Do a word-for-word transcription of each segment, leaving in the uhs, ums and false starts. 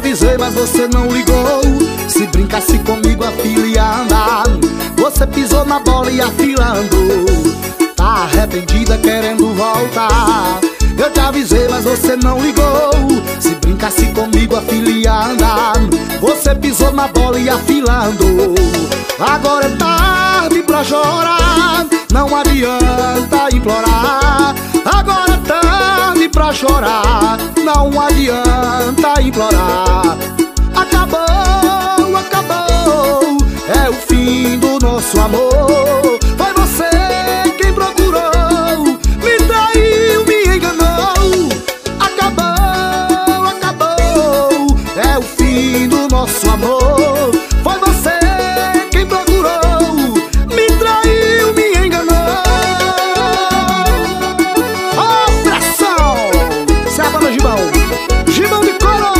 avisei, mas você não ligou. Se brincasse comigo a fila ia andar. Você pisou na bola e afilando. Tá arrependida querendo voltar. Eu te avisei, mas você não ligou. Se brincasse comigo a fila ia andar. Você pisou na bola e afilando. Agora é tarde pra chorar, não adianta implorar. Agora é tarde pra chorar, não adianta implorar. Acabou, acabou, é o fim do nosso amor. Foi você quem procurou, me traiu, me enganou. Acabou, acabou, é o fim do nosso amor. Foi você quem procurou, me traiu, me enganou. Ó, pressão! Se abana, Gibão, Gibão de couro.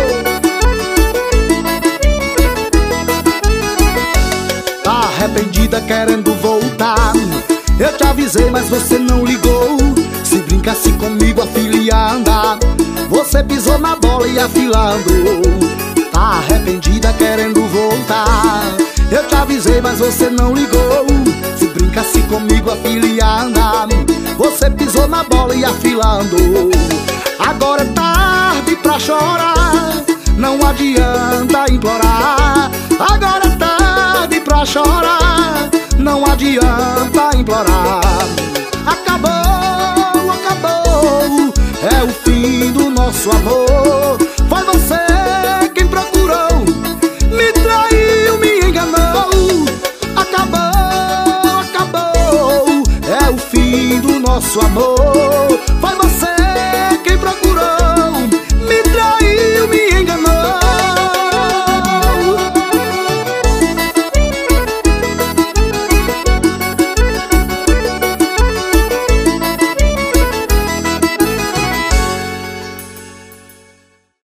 Tá arrependida querendo voltar. Eu te avisei, mas você não ligou. Se brincasse comigo a fila ia andar. Você pisou na bola e afilando. Tá arrependida querendo voltar. Eu te avisei, mas você não ligou. Se brincasse comigo a fila ia andar. Você pisou na bola e afilando. Agora é tarde pra chorar, não adianta implorar. Agora é tarde pra chorar, não adianta implorar. Acabou, acabou, é o fim do nosso amor. Foi você quem procurou, me traiu, me enganou. Acabou, acabou, é o fim do nosso amor. Foi